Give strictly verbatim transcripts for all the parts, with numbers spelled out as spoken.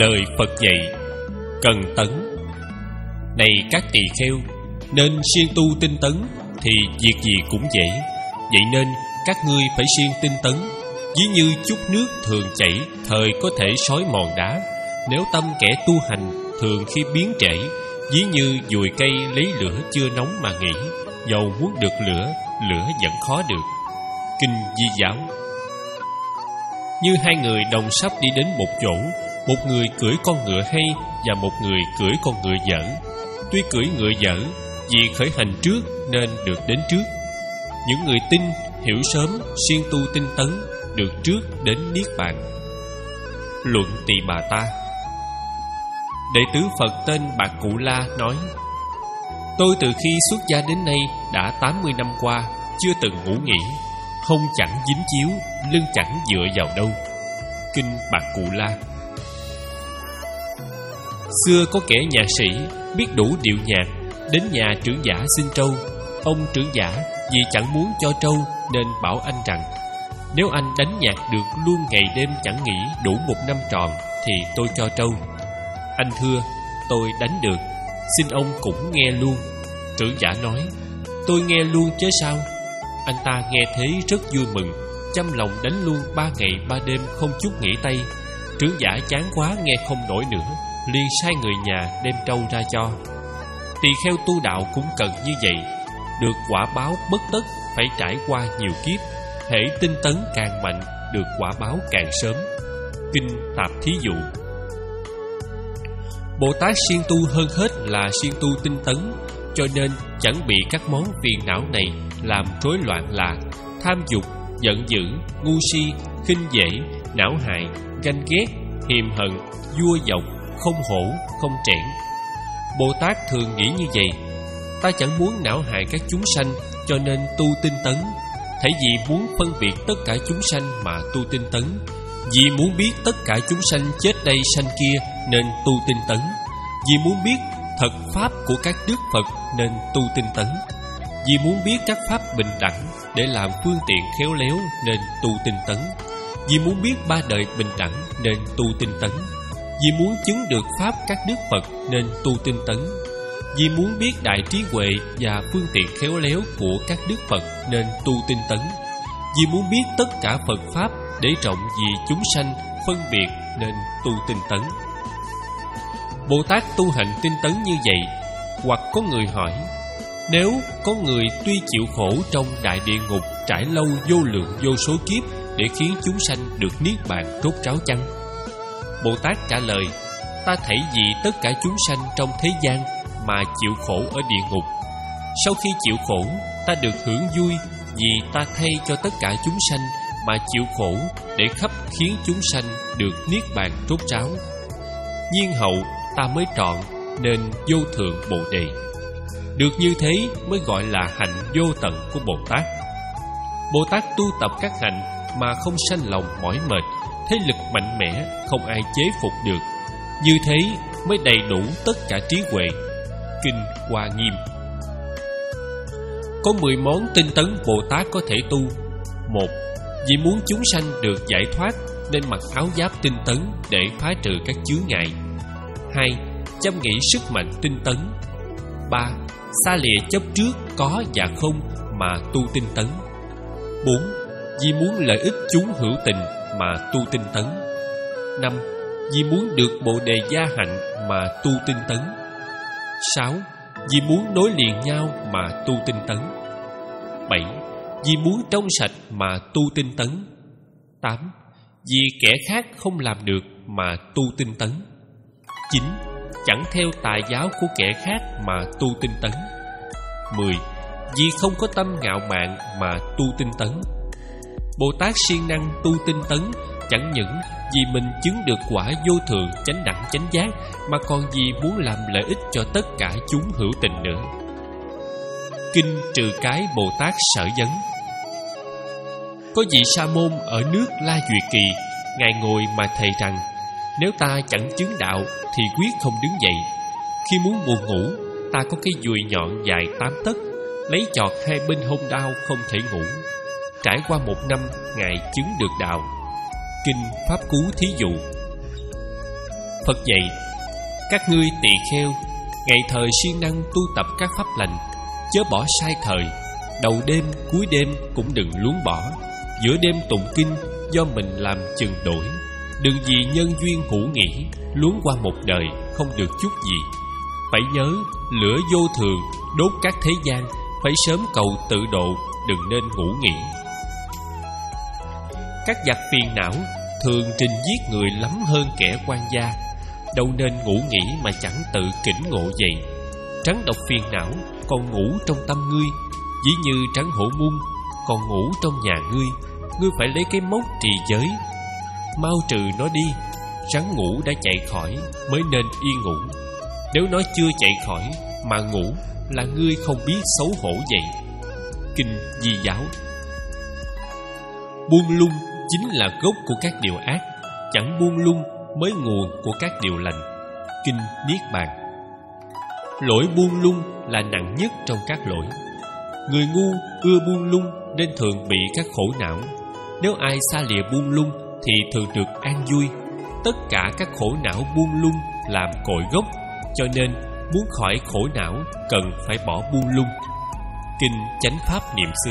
Lời Phật dạy cần tấn. Này các tỳ kheo, nên siêng tu tinh tấn, thì việc gì cũng dễ. Vậy nên các ngươi phải siêng tinh tấn. Ví như chút nước thường chảy, thời có thể xói mòn đá. Nếu tâm kẻ tu hành thường khi biến trễ, ví như dùi cây lấy lửa chưa nóng mà nghĩ, dầu muốn được lửa, lửa vẫn khó được. Kinh Di Giáo. Như hai người đồng sắp đi đến một chỗ, một người cưỡi con ngựa hay và một người cưỡi con ngựa dở. Tuy cưỡi ngựa dở, vì khởi hành trước nên được đến trước. Những người tin, hiểu sớm, siêng tu tinh tấn, được trước đến Niết Bàn. Luận Tỳ Bà Ta. Đệ tử Phật tên Bạc Cụ La nói: Tôi từ khi xuất gia đến nay đã tám mươi năm qua, chưa từng ngủ nghỉ, hông chẳng dính chiếu, lưng chẳng dựa vào đâu. Kinh Bạc Cụ La. Xưa có kẻ nhạc sĩ biết đủ điệu nhạc, đến nhà trưởng giả xin trâu. Ông trưởng giả vì chẳng muốn cho trâu nên bảo anh rằng: Nếu anh đánh nhạc được luôn ngày đêm chẳng nghỉ đủ một năm tròn thì tôi cho trâu. Anh thưa: Tôi đánh được, xin ông cũng nghe luôn. Trưởng giả nói: Tôi nghe luôn chứ sao. Anh ta nghe thế rất vui mừng, chăm lòng đánh luôn ba ngày ba đêm không chút nghỉ tay. Trưởng giả chán quá nghe không nổi nữa, liền sai người nhà đem trâu ra cho. Tỳ kheo tu đạo cũng cần như vậy, được quả báo bất tất phải trải qua nhiều kiếp. Hễ tinh tấn càng mạnh, được quả báo càng sớm. Kinh Tạp Thí Dụ. Bồ Tát siêng tu hơn hết là siêng tu tinh tấn, cho nên chẳng bị các món phiền não này làm rối loạn là tham dục, giận dữ, ngu si, khinh dễ, não hại, ganh ghét, hiềm hận, vua vọng, không hổ, không trẻn. Bồ Tát thường nghĩ như vậy: Ta chẳng muốn não hại các chúng sanh, cho nên tu tinh tấn. Thấy vì muốn phân biệt tất cả chúng sanh mà tu tinh tấn. Vì muốn biết tất cả chúng sanh chết đây sanh kia nên tu tinh tấn. Vì muốn biết thật pháp của các đức Phật nên tu tinh tấn. Vì muốn biết các pháp bình đẳng để làm phương tiện khéo léo nên tu tinh tấn. Vì muốn biết ba đời bình đẳng nên tu tinh tấn. Vì muốn chứng được pháp các đức Phật nên tu tinh tấn. Vì muốn biết đại trí huệ và phương tiện khéo léo của các đức Phật nên tu tinh tấn. Vì muốn biết tất cả Phật pháp để rộng vì chúng sanh phân biệt nên tu tinh tấn. Bồ Tát tu hành tinh tấn như vậy. Hoặc có người hỏi: Nếu có người tuy chịu khổ trong đại địa ngục trải lâu vô lượng vô số kiếp để khiến chúng sanh được niết bàn rốt ráo chăng? Bồ Tát trả lời: Ta thảy vì tất cả chúng sanh trong thế gian mà chịu khổ ở địa ngục. Sau khi chịu khổ, ta được hưởng vui, vì ta thay cho tất cả chúng sanh mà chịu khổ để khắp khiến chúng sanh được niết bàn rốt ráo. Nhiên hậu ta mới trọn nên vô thượng Bồ Đề. Được như thế mới gọi là hạnh vô tận của Bồ Tát. Bồ Tát tu tập các hạnh mà không sanh lòng mỏi mệt, thế lực mạnh mẽ không ai chế phục được. Như thế mới đầy đủ tất cả trí huệ. Kinh Hoa Nghiêm. Có mười món tinh tấn Bồ Tát có thể tu. Một, vì muốn chúng sanh được giải thoát nên mặc áo giáp tinh tấn để phá trừ các chướng ngại. Hai, chăm nghĩ sức mạnh tinh tấn. Ba, xa lìa chấp trước có và không mà tu tinh tấn. Bốn, vì muốn lợi ích chúng hữu tình mà tu tinh tấn. Năm, vì muốn được Bồ Đề gia hạnh mà tu tinh tấn. Sáu, vì muốn nối liền nhau mà tu tinh tấn. Bảy, vì muốn trong sạch mà tu tinh tấn. Tám, vì kẻ khác không làm được mà tu tinh tấn. Chín, chẳng theo tà giáo của kẻ khác mà tu tinh tấn. Mười, vì không có tâm ngạo mạn mà tu tinh tấn. Bồ Tát siêng năng tu tinh tấn chẳng những vì mình chứng được quả vô thượng chánh đẳng chánh giác, mà còn vì muốn làm lợi ích cho tất cả chúng hữu tình nữa. Kinh Trừ Cái Bồ Tát Sở Vấn. Có vị sa môn ở nước La Duyệt Kỳ, ngài ngồi mà thề rằng: Nếu ta chẳng chứng đạo thì quyết không đứng dậy. Khi muốn buồn ngủ, ta có cái dùi nhọn dài tám tấc, lấy chọt hai bên hông đao không thể ngủ. Trải qua một năm, ngài chứng được đạo. Kinh Pháp Cú Thí Dụ. Phật dạy: các ngươi tỳ kheo, ngày thời siêng năng tu tập các pháp lành, chớ bỏ sai thời. Đầu đêm cuối đêm cũng đừng luống bỏ. Giữa đêm tụng kinh do mình làm chừng đổi. Đừng vì nhân duyên hữu nghĩ, luống qua một đời không được chút gì. Phải nhớ lửa vô thường đốt các thế gian, phải sớm cầu tự độ, đừng nên ngủ nghỉ. Các giặc phiền não thường trình giết người lắm hơn kẻ quan gia. Đâu nên ngủ nghỉ mà chẳng tự tỉnh ngộ dậy. Trắng độc phiền não còn ngủ trong tâm ngươi, dĩ như trắng hổ mung còn ngủ trong nhà ngươi. Ngươi phải lấy cái móc trì giới, mau trừ nó đi. Rắn ngủ đã chạy khỏi mới nên yên ngủ. Nếu nó chưa chạy khỏi mà ngủ là ngươi không biết xấu hổ vậy. Kinh Di Giáo. Buông lung chính là gốc của các điều ác, chẳng buông lung mới nguồn của các điều lành. Kinh Niết Bàn. Lỗi buông lung là nặng nhất trong các lỗi. Người ngu ưa buông lung nên thường bị các khổ não. Nếu ai xa lìa buông lung thì thường được an vui. Tất cả các khổ não buông lung làm cội gốc, cho nên muốn khỏi khổ não cần phải bỏ buông lung. Kinh Chánh Pháp Niệm xứ.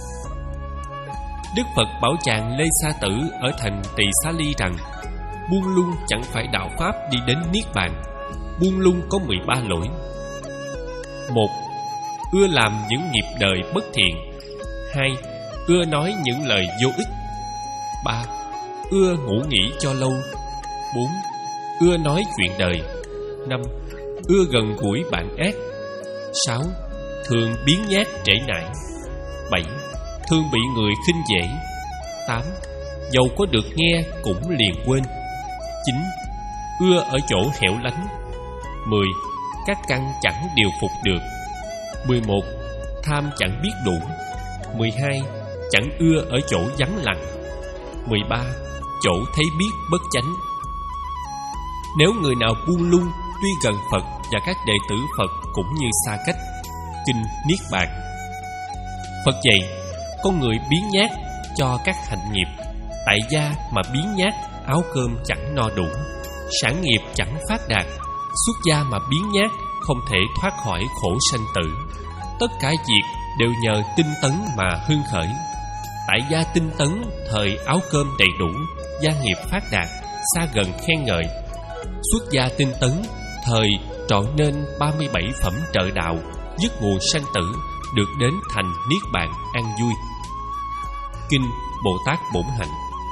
Đức Phật bảo chàng Lê Sa Tử ở thành Tỳ Xá Ly rằng buông lung chẳng phải đạo pháp đi đến Niết Bàn. Buông lung có mười ba lỗi. Một, ưa làm những nghiệp đời bất thiện. Hai, ưa nói những lời vô ích. Ba, ưa ngủ nghỉ cho lâu. Bốn, ưa nói chuyện đời. Năm, ưa gần gũi bạn ác. Sáu, thường biếng nhác trễ nải. Bảy, thường bị người khinh dễ. Tám, dầu có được nghe cũng liền quên. Chín, ưa ở chỗ hẻo lánh. Mười, các căn chẳng điều phục được. Mười một, tham chẳng biết đủ. Mười hai, chẳng ưa ở chỗ vắng lặng. Mười ba, chỗ thấy biết bất chánh. Nếu người nào buông lung, tuy gần Phật và các đệ tử Phật cũng như xa cách. Kinh Niết Bàn. Phật dạy: con người biếng nhác cho các hạnh nghiệp, tại gia mà biếng nhác, áo cơm chẳng no đủ, sản nghiệp chẳng phát đạt. Xuất gia mà biếng nhác, không thể thoát khỏi khổ sanh tử. Tất cả việc đều nhờ tinh tấn mà hưng khởi. Tại gia tinh tấn, thời áo cơm đầy đủ, gia nghiệp phát đạt, xa gần khen ngợi. Xuất gia tinh tấn, thời trọn nên ba mươi bảy phẩm trợ đạo, dứt nguồn sanh tử, được đến thành Niết Bàn an vui. Kinh Bồ Tát Bổn Hạnh.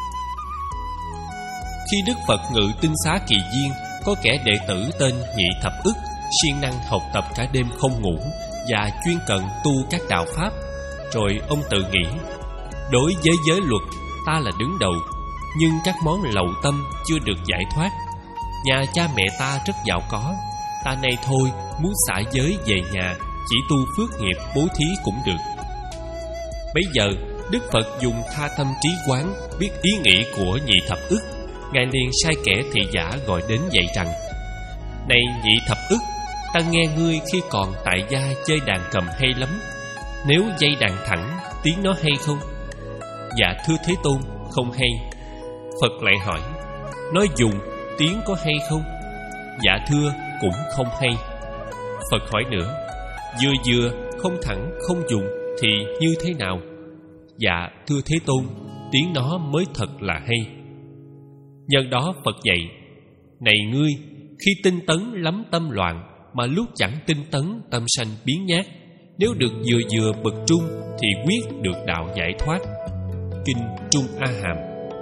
Khi Đức Phật ngự Tinh Xá Kỳ Viên, có kẻ đệ tử tên Nhị Thập Ức, siêng năng học tập cả đêm không ngủ và chuyên cần tu các đạo pháp. Rồi ông tự nghĩ: đối với giới luật, ta là đứng đầu, nhưng các món lậu tâm chưa được giải thoát. Nhà cha mẹ ta rất giàu có, ta nay thôi muốn xả giới về nhà, chỉ tu phước nghiệp bố thí cũng được. Bấy giờ Đức Phật dùng tha tâm trí quán, biết ý nghĩ của Nhị Thập Ức. Ngài liền sai kẻ thị giả gọi đến dạy rằng: này Nhị Thập Ức, ta nghe ngươi khi còn tại gia chơi đàn cầm hay lắm. Nếu dây đàn thẳng, tiếng nó hay không? Dạ thưa Thế Tôn, không hay. Phật lại hỏi: nói dùng, tiếng có hay không? Dạ thưa, cũng không hay. Phật hỏi nữa: vừa vừa, không thẳng, không dùng thì như thế nào? Dạ thưa Thế Tôn, tiếng nó mới thật là hay. Nhân đó Phật dạy: này ngươi, khi tinh tấn lắm tâm loạn, mà lúc chẳng tinh tấn tâm sanh biến nhát. Nếu được vừa vừa bậc trung thì quyết được đạo giải thoát. Kinh Trung A Hàm.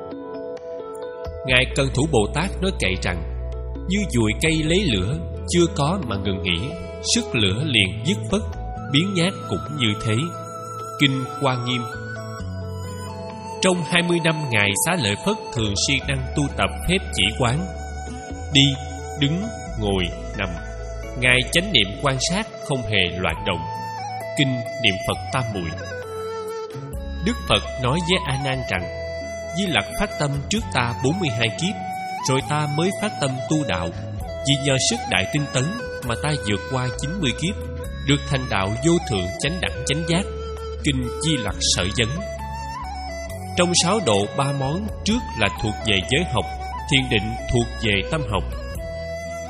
Ngài Cần Thủ Bồ Tát nói kệ rằng: như dùi cây lấy lửa, chưa có mà ngừng nghỉ, sức lửa liền dứt phất, biến nhát cũng như thế. Kinh Hoa Nghiêm. Trong hai mươi năm Ngài Xá Lợi Phất thường siêng năng tu tập phép chỉ quán. Đi, đứng, ngồi, nằm, Ngài chánh niệm quan sát, không hề loạn động. Kinh Niệm Phật Tam Muội. Đức Phật nói với A Nan rằng: Di Lặc phát tâm trước ta bốn mươi hai kiếp, rồi ta mới phát tâm tu đạo. Vì nhờ sức đại tinh tấn mà ta vượt qua chín mươi kiếp, được thành đạo vô thượng chánh đẳng chánh giác. Kinh Di Lặc Sở Vấn. Trong sáu độ ba món, trước là thuộc về giới học, thiền định thuộc về tâm học.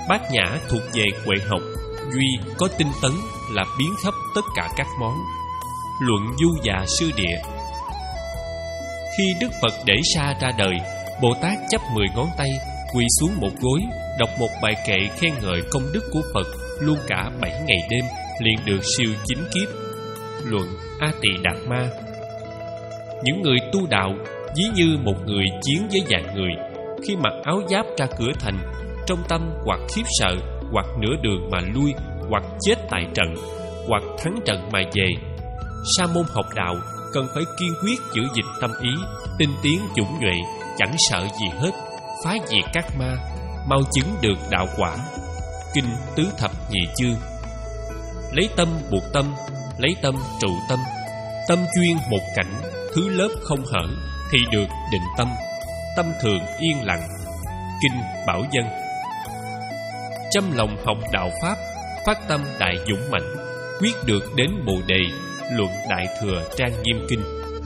Bát Nhã thuộc về Huệ học, duy có tinh tấn là biến khắp tất cả các món. Luận Du Già Sư Địa. Khi Đức Phật Để Sa ra đời, Bồ Tát chắp mười ngón tay, quỳ xuống một gối, đọc một bài kệ khen ngợi công đức của Phật, luôn cả bảy ngày đêm, liền được siêu chín kiếp. Luận A Tỳ Đạt Ma. Những người tu đạo ví như một người chiến với vạn người, khi mặc áo giáp ra cửa thành, trong tâm hoặc khiếp sợ, hoặc nửa đường mà lui, hoặc chết tại trận, hoặc thắng trận mà về. Sa môn học đạo cần phải kiên quyết giữ gìn tâm ý, tinh tiến dũng nhuệ, chẳng sợ gì hết, phá diệt các ma, mau chứng được đạo quả. Kinh Tứ Thập Nhị Chương. Lấy tâm buộc tâm, lấy tâm trụ tâm, tâm chuyên một cảnh, thứ lớp không hở, thì được định tâm, tâm thường yên lặng. Kinh Bảo Dân. Chăm lòng học đạo Pháp, phát tâm đại dũng mạnh, quyết được đến Bồ Đề. Luận Đại Thừa Trang Nghiêm Kinh.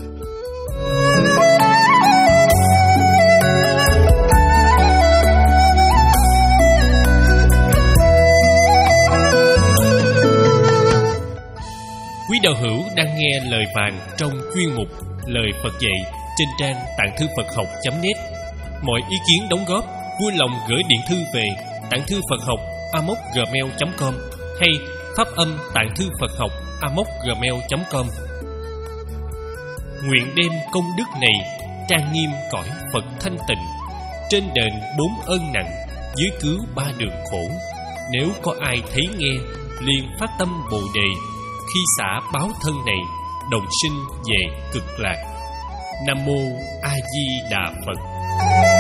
Quý đạo hữu đang nghe lời vàng trong chuyên mục Lời Phật dạy trên trang tạng thư Phật học chấm net. Mọi ý kiến đóng góp vui lòng gửi điện thư về tạng thư Phật học a m o c gmail chấm com hay phát âm tạng thư Phật học a m o c gmail chấm com. Nguyện đem công đức này trang nghiêm cõi Phật thanh tịnh, trên đền bốn ơn nặng, dưới cứu ba đường khổ. Nếu có ai thấy nghe, liền phát tâm Bồ Đề, khi xả báo thân này, đồng sinh về cực lạc. Nam mô A Di Đà Phật.